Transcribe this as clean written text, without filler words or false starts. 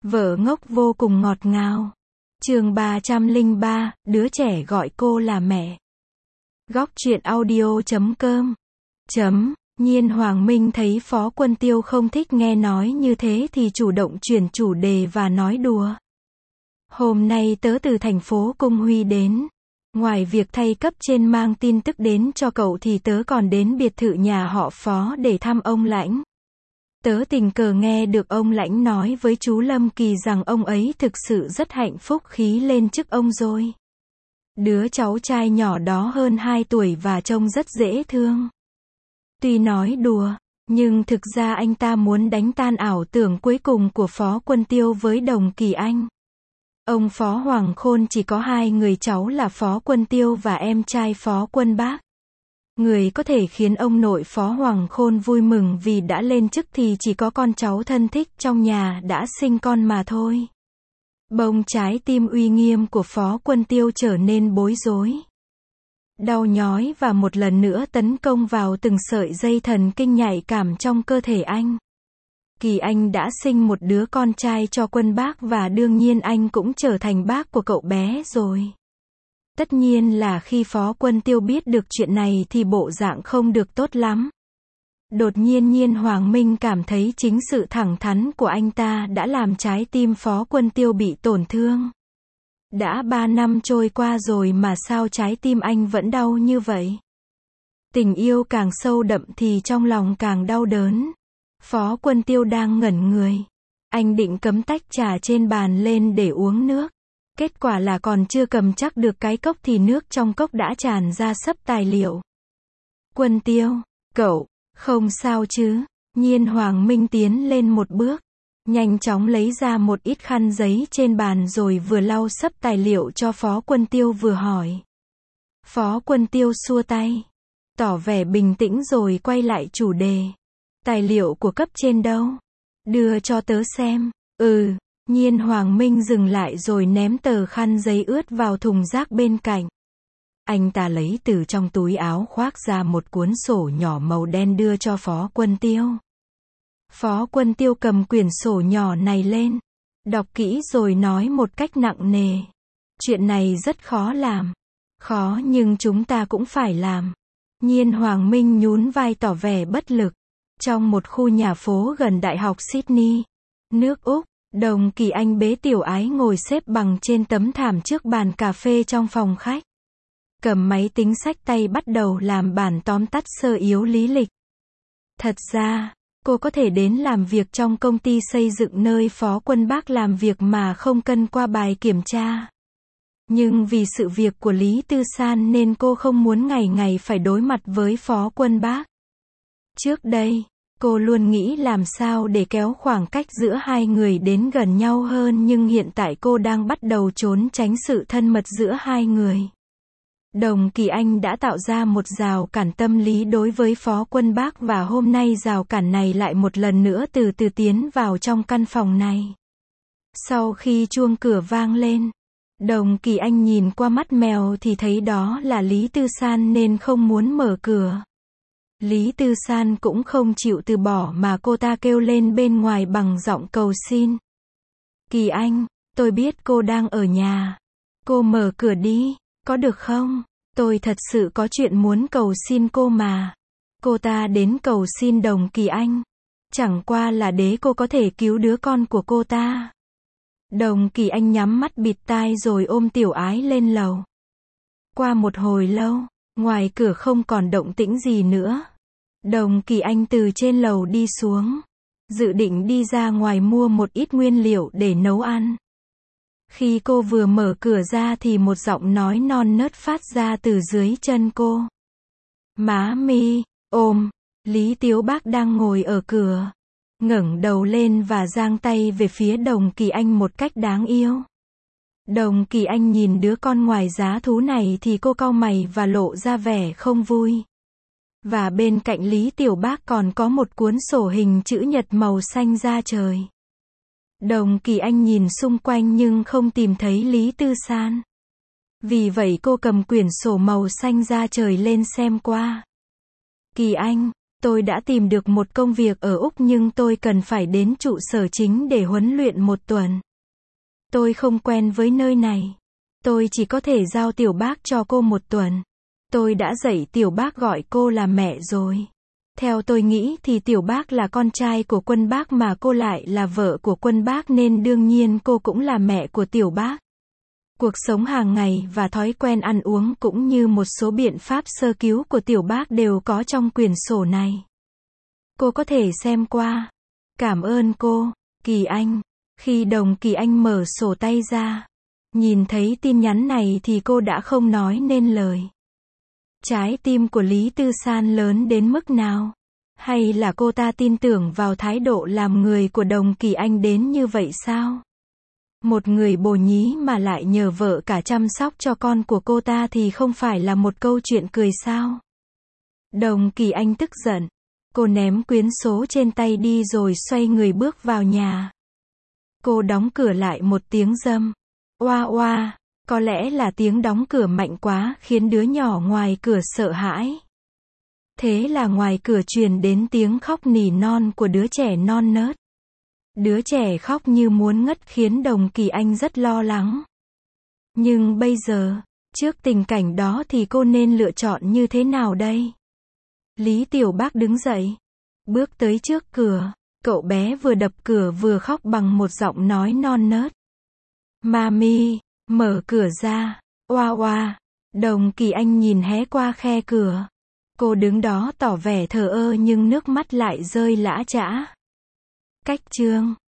Vợ ngốc vô cùng ngọt ngào. Chương 303, đứa trẻ gọi cô là mẹ. Góc truyện audio.com. Nhiên Hoàng Minh thấy Phó Quân Tiêu không thích nghe nói như thế thì chủ động chuyển chủ đề và nói đùa. Hôm nay tớ từ thành phố Cung Huy đến. Ngoài việc thay cấp trên mang tin tức đến cho cậu thì tớ còn đến biệt thự nhà họ Phó để thăm ông Lãnh. Tớ tình cờ nghe được ông Lãnh nói với chú Lâm Kỳ rằng ông ấy thực sự rất hạnh phúc khi lên chức ông rồi. Đứa cháu trai nhỏ đó hơn 2 tuổi và trông rất dễ thương. Tuy nói đùa, nhưng thực ra anh ta muốn đánh tan ảo tưởng cuối cùng của Phó Quân Tiêu với Đồng Kỳ Anh. Ông Phó Hoàng Khôn chỉ có 2 người cháu là Phó Quân Tiêu và em trai Phó Quân Bác. Người có thể khiến ông nội Phó Hoàng Khôn vui mừng vì đã lên chức thì chỉ có con cháu thân thích trong nhà đã sinh con mà thôi. Bỗng trái tim uy nghiêm của Phó Quân Tiêu trở nên bối rối. Đau nhói và một lần nữa tấn công vào từng sợi dây thần kinh nhạy cảm trong cơ thể anh. Kỳ Anh đã sinh một đứa con trai cho Quân Bác và đương nhiên anh cũng trở thành bác của cậu bé rồi. Tất nhiên là khi Phó Quân Tiêu biết được chuyện này thì bộ dạng không được tốt lắm. Đột nhiên Nhiên Hoàng Minh cảm thấy chính sự thẳng thắn của anh ta đã làm trái tim Phó Quân Tiêu bị tổn thương. Đã 3 năm trôi qua rồi mà sao trái tim anh vẫn đau như vậy? Tình yêu càng sâu đậm thì trong lòng càng đau đớn. Phó Quân Tiêu đang ngẩn người. Anh định cắm tách trà trên bàn lên để uống nước. Kết quả là còn chưa cầm chắc được cái cốc thì nước trong cốc đã tràn ra xấp tài liệu. Quân Tiêu, cậu, không sao chứ? Nhiên Hoàng Minh tiến lên một bước. Nhanh chóng lấy ra một ít khăn giấy trên bàn rồi vừa lau xấp tài liệu cho Phó Quân Tiêu vừa hỏi. Phó Quân Tiêu xua tay. Tỏ vẻ bình tĩnh rồi quay lại chủ đề. Tài liệu của cấp trên đâu? Đưa cho tớ xem. Nhiên Hoàng Minh dừng lại rồi ném tờ khăn giấy ướt vào thùng rác bên cạnh. Anh ta lấy từ trong túi áo khoác ra một cuốn sổ nhỏ màu đen đưa cho Phó Quân Tiêu. Phó Quân Tiêu cầm quyển sổ nhỏ này lên. Đọc kỹ rồi nói một cách nặng nề. Chuyện này rất khó làm. Khó nhưng chúng ta cũng phải làm. Nhiên Hoàng Minh nhún vai tỏ vẻ bất lực. Trong một khu nhà phố gần Đại học Sydney, nước Úc, Đồng Kỳ Anh bế Tiểu Ái ngồi xếp bằng trên tấm thảm trước bàn cà phê trong phòng khách. Cầm máy tính xách tay bắt đầu làm bản tóm tắt sơ yếu lý lịch. Thật ra, cô có thể đến làm việc trong công ty xây dựng nơi Phó Quân Bác làm việc mà không cần qua bài kiểm tra. Nhưng vì sự việc của Lý Tư San nên cô không muốn ngày ngày phải đối mặt với Phó Quân Bác. Trước đây, cô luôn nghĩ làm sao để kéo khoảng cách giữa hai người đến gần nhau hơn nhưng hiện tại cô đang bắt đầu trốn tránh sự thân mật giữa hai người. Đồng Kỳ Anh đã tạo ra một rào cản tâm lý đối với Phó Quân Bác và hôm nay rào cản này lại một lần nữa từ từ tiến vào trong căn phòng này. Sau khi chuông cửa vang lên, Đồng Kỳ Anh nhìn qua mắt mèo thì thấy đó là Lý Tư San nên không muốn mở cửa. Lý Tư San cũng không chịu từ bỏ mà cô ta kêu lên bên ngoài bằng giọng cầu xin. Kỳ Anh, tôi biết cô đang ở nhà. Cô mở cửa đi, có được không? Tôi thật sự có chuyện muốn cầu xin cô mà. Cô ta đến cầu xin Đồng Kỳ Anh. Chẳng qua là để cô có thể cứu đứa con của cô ta. Đồng Kỳ Anh nhắm mắt bịt tai rồi ôm Tiểu Ái lên lầu. Qua một hồi lâu, ngoài cửa không còn động tĩnh gì nữa. Đồng Kỳ Anh từ trên lầu đi xuống. Dự định đi ra ngoài mua một ít nguyên liệu để nấu ăn. Khi cô vừa mở cửa ra thì một giọng nói non nớt phát ra từ dưới chân cô. Má mi, ôm. Lý Tiếu Bác đang ngồi ở cửa. Ngẩng đầu lên và giang tay về phía Đồng Kỳ Anh một cách đáng yêu. Đồng Kỳ Anh nhìn đứa con ngoài giá thú này thì cô cau mày và lộ ra vẻ không vui. Và bên cạnh Lý Tiểu Bác còn có một cuốn sổ hình chữ nhật màu xanh da trời. Đồng Kỳ Anh nhìn xung quanh nhưng không tìm thấy Lý Tư San. Vì vậy cô cầm quyển sổ màu xanh da trời lên xem qua. Kỳ Anh, Tôi đã tìm được một công việc ở Úc nhưng tôi cần phải đến trụ sở chính để huấn luyện 1 tuần. Tôi không quen với nơi này. Tôi chỉ có thể giao Tiểu Bác cho cô 1 tuần. Tôi đã dạy Tiểu Bác gọi cô là mẹ rồi. Theo tôi nghĩ thì Tiểu Bác là con trai của Quân Bác mà cô lại là vợ của Quân Bác nên đương nhiên cô cũng là mẹ của Tiểu Bác. Cuộc sống hàng ngày và thói quen ăn uống cũng như một số biện pháp sơ cứu của Tiểu Bác đều có trong quyển sổ này. Cô có thể xem qua. Cảm ơn cô, Kỳ Anh. Khi Đồng Kỳ Anh mở sổ tay ra, nhìn thấy tin nhắn này thì cô đã không nói nên lời. Trái tim của Lý Tư San lớn đến mức nào? Hay là cô ta tin tưởng vào thái độ làm người của Đồng Kỳ Anh đến như vậy sao? Một người bồ nhí mà lại nhờ vợ cả chăm sóc cho con của cô ta thì không phải là một câu chuyện cười sao? Đồng Kỳ Anh tức giận. Cô ném quyển số trên tay đi rồi xoay người bước vào nhà. Cô đóng cửa lại một tiếng râm. Oa oa, có lẽ là tiếng đóng cửa mạnh quá khiến đứa nhỏ ngoài cửa sợ hãi. Thế là ngoài cửa truyền đến tiếng khóc nỉ non của đứa trẻ non nớt. Đứa trẻ khóc như muốn ngất khiến Đồng Kỳ Anh rất lo lắng. Nhưng bây giờ, trước tình cảnh đó thì cô nên lựa chọn như thế nào đây? Lý Tiểu Bác đứng dậy, bước tới trước cửa. Cậu bé vừa đập cửa vừa khóc bằng một giọng nói non nớt. Mami, mở cửa ra. Oa oa. Đồng Kỳ Anh nhìn hé qua khe cửa. Cô đứng đó tỏ vẻ thờ ơ nhưng nước mắt lại rơi lã chã. Cách chương